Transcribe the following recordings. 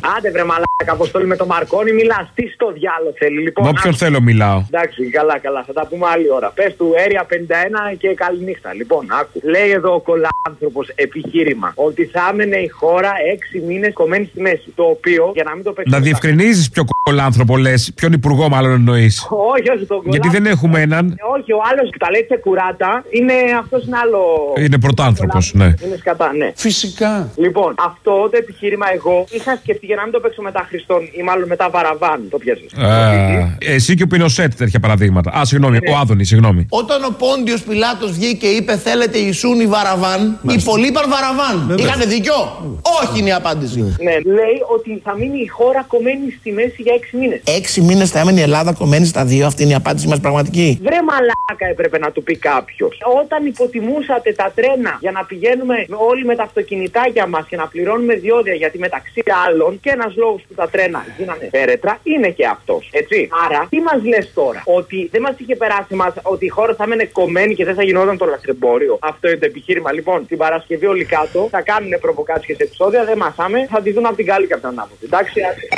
Άντε βρε μαλάκα, Αποστόλη με το Μαρκόνι μιλάς. Τι στο διάλογο θέλει λοιπόν. Με όποιον θέλω μιλάω. Εντάξει, καλά, θα τα πούμε άλλη ώρα. Πες του Area 51 και καληνύχτα. Λοιπόν, άκου. Λέει εδώ ο κολάνθρωπος επιχείρημα ότι θα έμενε η χώρα 6 μήνες κομμένη στη μέση. Το οποίο, για να μην το παίξουμε. Να διευκρινίζεις ποιο κολάνθρωπο λες, ποιον υπουργό μάλλον εννοείς. Όχι, τον κολάνθρωπο. Γιατί δεν έχουμε έναν. Όχι, ο άλλος που τα λέει κουράτα είναι αυτός είναι άλλο. Είναι πρωτάνθρωπος, ναι. Είναι σκατά, ναι. Φυσικά. Λοιπόν, αυτό το επιχείρημα εγώ είχα σκεφτεί για να μην το παίξω μετά Χριστόν ή μάλλον μετά Βαραβάν. Το πιάσεις. Εσύ και ο Πινοσέτ τέτοια παραδείγματα. Συγγνώμη, ο Άδωνη, συγγνώμη. Όταν ο Πόντιος Πιλάτος βγήκε και είπε θέλετε Ιησούν ή Βαραβάν, οι πολλοί είπαν Βαραβάν. Είχανε δίκιο. Όχι είναι η απάντηση. Ναι, λέει ότι θα μείνει η χώρα κομμένη στη μέση για 6 μήνες. 6 μήνες θα έμενε η Ελλάδα κομμένη στα 2, αυτή είναι η απάντηση μας πραγματική. Βρε μαλάκα έπρεπε να του πει κάποιος. Όταν υποτιμούσατε τα τρένα για να πηγαίνουμε όλοι με τα αυτοκινητάκια μας και να πληρώνουμε διόδια, γιατί μεταξύ άλλων και ένας λόγος που τα τρένα γίνανε πέρετρα είναι και αυτός. Έτσι. Άρα, τι μας λες τώρα, ότι δεν μας είχε περάσει μας ότι η χώρα θα έμενε κομμένη και δεν θα γινόταν το λαθρεμπόριο. Αυτό είναι το επιχείρημα. Λοιπόν, την Παρασκευή όλοι κάτω θα κάνουν προβοκάτσιες επεισόδια, δεν μασάμε, θα τη δουν από την καλή και από την ανάποδη. Εντάξει.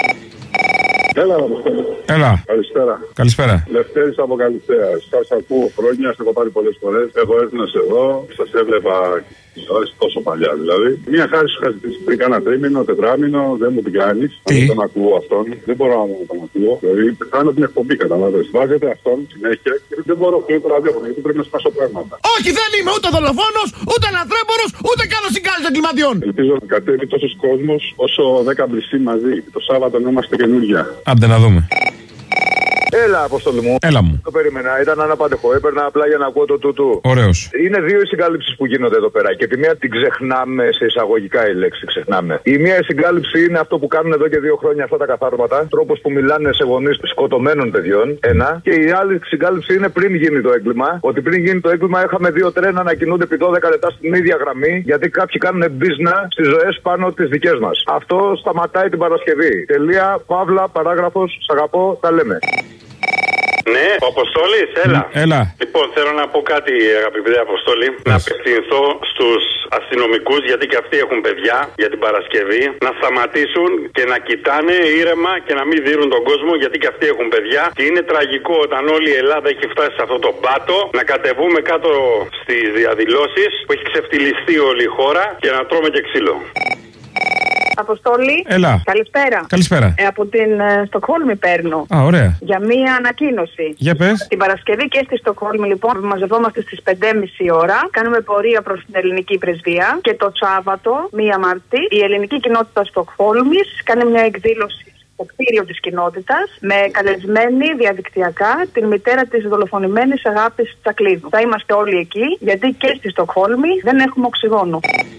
Έλα. Καλησπέρα. Λευτέρης από Καλυθέας. Σας ακούω χρόνια, σας έχω πάρει πολλές φορές. Έχω έρθει να σε δω, σας έβλεπα τόσο παλιά δηλαδή. Μια χάρη σου είχα ζητήσει πριν κάνα τρίμηνο, τετράμηνο, δεν μου την κάνεις. Δεν τον ακούω αυτόν. Δεν μπορώ να τον ακούω. Δηλαδή, κάνω την εκπομπή, καταλάβες. Βάζετε αυτόν συνέχεια και δεν μπορώ πλέον το ραδιόφωνο γιατί πρέπει να σπάσω πράγματα. Όχι, δεν είμαι ούτε δολοφόνος, ούτε λαθρέμπορος, ούτε κάνω συγκάλυψη εγκληματιών. Ελπίζω να κατέβει τόσος κόσμος όσο 10 μπλιστοί μαζί. Το Σάββατο να είμαστε καινούργια. Άντε να δούμε. Έλα, Αποστόλη μου. Έλα μου. Το περίμενα, ήταν αναπάντεχο. Έπαιρνα απλά για να ακούω το τούτου. Ωραίος. Είναι δύο οι συγκάλυψεις που γίνονται εδώ πέρα. Και τη μία την ξεχνάμε, σε εισαγωγικά η λέξη ξεχνάμε. Η μία συγκάλυψη είναι αυτό που κάνουν εδώ και 2 χρόνια αυτά τα καθάρματα. Τρόπος που μιλάνε σε γονείς σκοτωμένων παιδιών. Ένα. Και η άλλη συγκάλυψη είναι πριν γίνει το έγκλημα. Ότι πριν γίνει το έγκλημα είχαμε 2 τρένα να κινούνται επί 12 λεπτά στην ίδια γραμμή. Γιατί κάποιοι κάνουν μπίζνα στις ζωές πάνω τις δικές μας. Αυτό σταματάει την Παρασκευή. Τελεία, παύλα, παράγραφος, σ' αγαπώ, τα λέμε. Ναι, ο Αποστόλης, Έλα. Λοιπόν, θέλω να πω κάτι, αγαπητέ Αποστόλη. Να απευθυνθώ στους αστυνομικούς, γιατί και αυτοί έχουν παιδιά για την Παρασκευή. Να σταματήσουν και να κοιτάνε ήρεμα και να μην δίνουν τον κόσμο, γιατί και αυτοί έχουν παιδιά. Και είναι τραγικό όταν όλη η Ελλάδα έχει φτάσει σε αυτό το πάτο, να κατεβούμε κάτω στις διαδηλώσεις που έχει ξεφτυλιστεί όλη η χώρα και να τρώμε και ξύλο. Αποστόλη. Έλα. Καλησπέρα. Από την Στοκχόλμη παίρνω. Ωραία. Για μία ανακοίνωση. Για πες. Την Παρασκευή και στη Στοκχόλμη, λοιπόν, μαζευόμαστε στις 5:30 ώρα. Κάνουμε πορεία προς την ελληνική πρεσβεία. Και το Σάββατο, 1 Μαρτί, η ελληνική κοινότητα Στοκχόλμης κάνει μια εκδήλωση στο κτίριο της κοινότητας με καλεσμένη διαδικτυακά την μητέρα της δολοφονημένης Αγάπης Τσακλίδου. Θα είμαστε όλοι εκεί, γιατί και στη Στοκχόλμη δεν έχουμε οξυγόνο.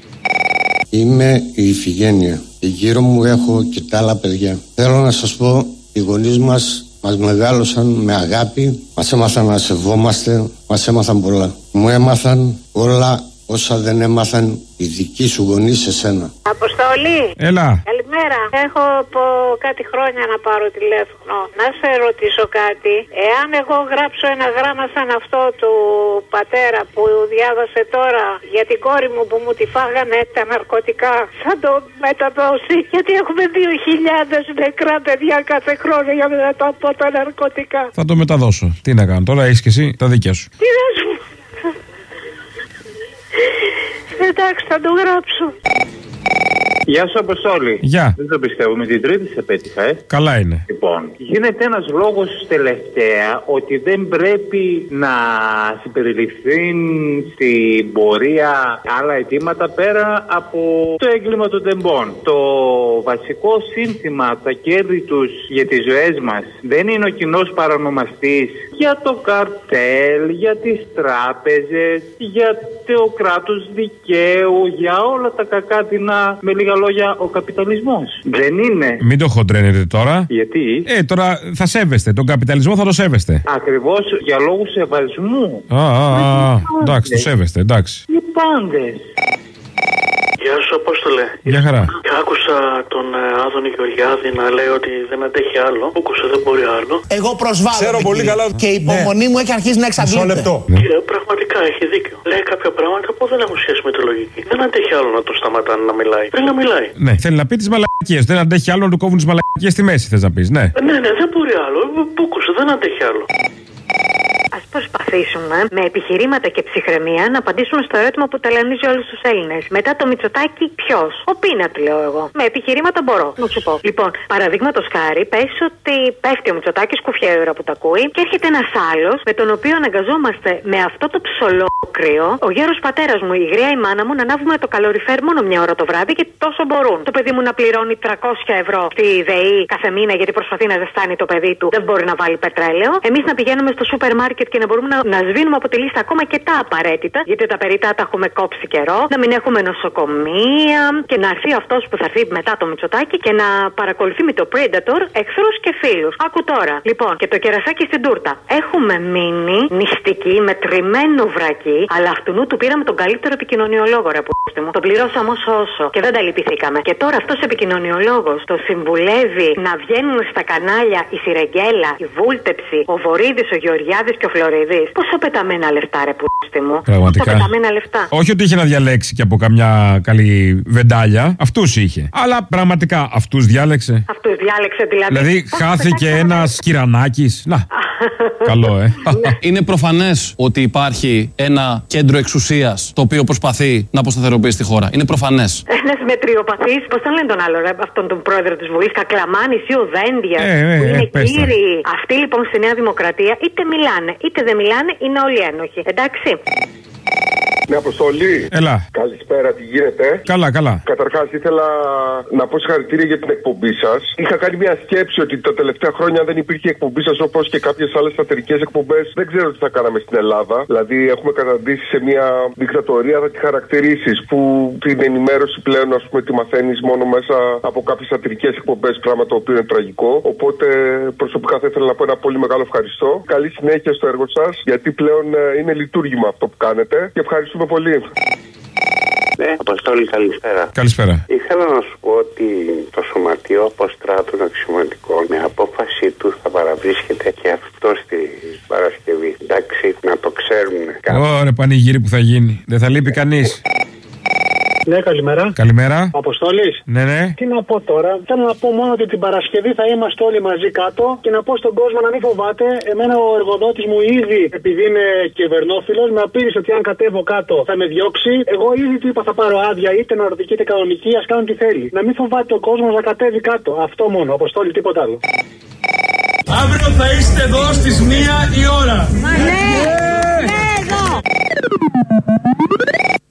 Είμαι η Ιφηγένεια. Γύρω μου έχω και τα άλλα παιδιά. Θέλω να σας πω, οι γονείς μας μεγάλωσαν με αγάπη, μας έμαθαν να σεβόμαστε, μας έμαθαν πολλά. Μου έμαθαν όλα όσα δεν έμαθαν οι δικοί σου γονείς σε σένα. Αποστολή. Έλα. Καλημέρα. Έχω από κάτι χρόνια να πάρω τηλέφωνο. Να σε ρωτήσω κάτι. Εάν εγώ γράψω ένα γράμμα σαν αυτό του πατέρα που διάβασε τώρα για την κόρη μου που μου τη φάγανε τα ναρκωτικά, θα το μεταδώσει? Γιατί έχουμε 2.000 νεκρά παιδιά κάθε χρόνο για από τα ναρκωτικά. Θα το μεταδώσω. Τι να κάνω τώρα, έχεις και εσύ τα δίκια σου. Τι να σου. Εντάξει, θα το γράψω. Γεια σου, Αποστόλη. Γεια. Δεν το πιστεύω, με την Τρίτη σε πέτυχα, Καλά είναι. Λοιπόν, γίνεται ένας λόγος τελευταία ότι δεν πρέπει να συμπεριληφθεί στην πορεία άλλα αιτήματα πέρα από το έγκλημα των τεμπών. Το βασικό σύνθημα, τα κέρδη τους για τις ζωές μας, δεν είναι ο κοινός παρανομαστής για το καρτέλ, για τις τράπεζες, για το κράτος δικαίου, για όλα τα κακά δεινά, με λίγα λόγια, ο καπιταλισμός. Δεν είναι. Μην το χοντρένετε τώρα. Γιατί? Τώρα θα σέβεστε. Τον καπιταλισμό θα το σέβεστε. Ακριβώς για λόγους σεβασμού. Εντάξει, το σέβεστε, εντάξει. Οι πάντες. Γεια Γεια σου, Απόστολε. Γεια χαρά. Άκουσα τον Άδωνη Γεωργιάδη να λέει ότι δεν αντέχει άλλο. Ούκουσε, δεν μπορεί άλλο. Εγώ προσβάλλω. Ξέρω πολύ καλά. Και η υπομονή μου έχει αρχίσει να εξαντλείται. Μισό λεπτό. Και πραγματικά έχει δίκιο. Λέει κάποια πράγματα που δεν έχουν σχέση με τη λογική. Δεν αντέχει άλλο να το σταματάνε να μιλάει. Θέλει να μιλάει. Ναι, θέλει να πει τι μαλακίες. Δεν αντέχει άλλο να του κόβουν τι μαλακίες στη μέση, θες να πει, ναι. Ναι, δεν μπορεί άλλο. Ούκουσε, δεν αντέχει άλλο. Ας προσπαθήσουμε με επιχειρήματα και ψυχραιμία να απαντήσουμε στο ερώτημα που ταλανίζει όλους τους Έλληνες. Μετά το Μητσοτάκη, ποιος? Ο Πίνατ, λέω εγώ. Με επιχειρήματα μπορώ να σου πω. Λοιπόν, παραδείγματος χάρη, πες ότι πέφτει ο Μητσοτάκης, κουφιά η ώρα που τα ακούει, και έρχεται ένας άλλος με τον οποίο αναγκαζόμαστε με αυτό το ψολόκριο, ο γέρος πατέρας μου, η γριά η μάνα μου, να ανάβουμε το καλοριφέρ μόνο μια ώρα το βράδυ και τόσο μπορούν. Το παιδί μου να πληρώνει 300 ευρώ στη ΔΕΗ κάθε μήνα γιατί προσπαθεί να ζεστάνει το παιδί του, δεν μπορεί να βάλει πετρέλαιο. Εμείς να πηγαίνουμε στο σούπερ μάρκετ και να μπορούμε να σβήνουμε από τη λίστα ακόμα και τα απαραίτητα, γιατί τα περίτα τα έχουμε κόψει καιρό, να μην έχουμε νοσοκομεία και να έρθει αυτός που θα έρθει μετά το Μητσοτάκη και να παρακολουθεί με το Predator εχθρούς και φίλους. Άκου τώρα. Λοιπόν, και το κερασάκι στην τούρτα. Έχουμε μείνει νηστικοί με τριμμένο βρακί, αλλά αυτού του πήραμε τον καλύτερο επικοινωνιολόγο, ρε πούστη μου. Το πληρώσαμε όσο και δεν τα λυπηθήκαμε. Και τώρα αυτός ο επικοινωνιολόγος το συμβουλεύει να βγαίνουν στα κανάλια η Σιρεγγέλα, η Βούλτεψη, ο Βορίδης, ο Γεωργιάδης και ο Φλωριδής. Πόσο πεταμένα λεφτά, ρε πούστη μου. Πραγματικά. Πόσο πεταμένα λεφτά. Όχι ότι είχε να διαλέξει και από καμιά καλή βεντάλια. Αυτούς είχε. Αλλά πραγματικά αυτούς διάλεξε. Αυτούς διάλεξε δηλαδή. Δηλαδή χάθηκε ένας Κυρανάκης. Να. Καλό, Είναι προφανές ότι υπάρχει ένα κέντρο εξουσίας το οποίο προσπαθεί να αποσταθεροποιήσει τη χώρα. Είναι προφανές. Ένας μετριοπαθής, πώς τον λένε τον άλλο, ρε, αυτόν τον πρόεδρο της Βουλής, Κακλαμάνης ή ο Δένδιας, που είναι κύριοι. Αυτοί λοιπόν στη Νέα Δημοκρατία είτε μιλάνε είτε δεν μιλάνε, είναι όλοι ένοχοι. Εντάξει. Ναι, Αποστολή. Έλα. Καλησπέρα, τι γίνεται? Καλά. Καταρχάς, ήθελα να πω συγχαρητήρια για την εκπομπή σας. Είχα κάνει μια σκέψη ότι τα τελευταία χρόνια δεν υπήρχε εκπομπή σας όπως και κάποιες άλλες σατυρικές εκπομπές. Δεν ξέρω τι θα κάναμε στην Ελλάδα. Δηλαδή, έχουμε καταντήσει σε μια δικτατορία, θα τη χαρακτηρίσεις, που την ενημέρωση πλέον, ας πούμε, τη μαθαίνεις μόνο μέσα από κάποιες σατυρικές εκπομπές, πράγμα το οποίο είναι τραγικό. Οπότε, προσωπικά θα ήθελα να πω ένα πολύ μεγάλο ευχαριστώ. Καλή συνέχεια στο έργο σας, γιατί πλέον είναι λειτουργήμα αυτό που κάνετε. Και ευχαριστούμε πολύ. Ναι, Αποστόλη, καλησπέρα. Καλησπέρα. Ήθελα να σου πω ότι το Σωματείο Αποστράτων Αξιωματικών με απόφαση του θα παραβρίσκεται και αυτό στη Παρασκευή. Εντάξει, να το ξέρουν. Ωραία, πανηγύρι που θα γίνει. Δεν θα λείπει κανείς. Ναι, καλημέρα. Καλημέρα. Αποστόλης. Ναι. Τι να πω τώρα. Θέλω να πω μόνο ότι την Παρασκευή θα είμαστε όλοι μαζί κάτω και να πω στον κόσμο να μην φοβάται. Εμένα ο εργοδότης μου ήδη, επειδή είναι κυβερνόφιλος, με απείλησε ότι αν κατέβω κάτω θα με διώξει. Εγώ ήδη του είπα θα πάρω άδεια, είτε νορδική είτε κανονική, ας κάνουν τι θέλει. Να μην φοβάται ο κόσμος να κατέβει κάτω. Αυτό μόνο. Αποστόλη, τίποτα άλλο. Αύριο θα είστε εδώ στις 1 η ώρα. Ναι, εδώ.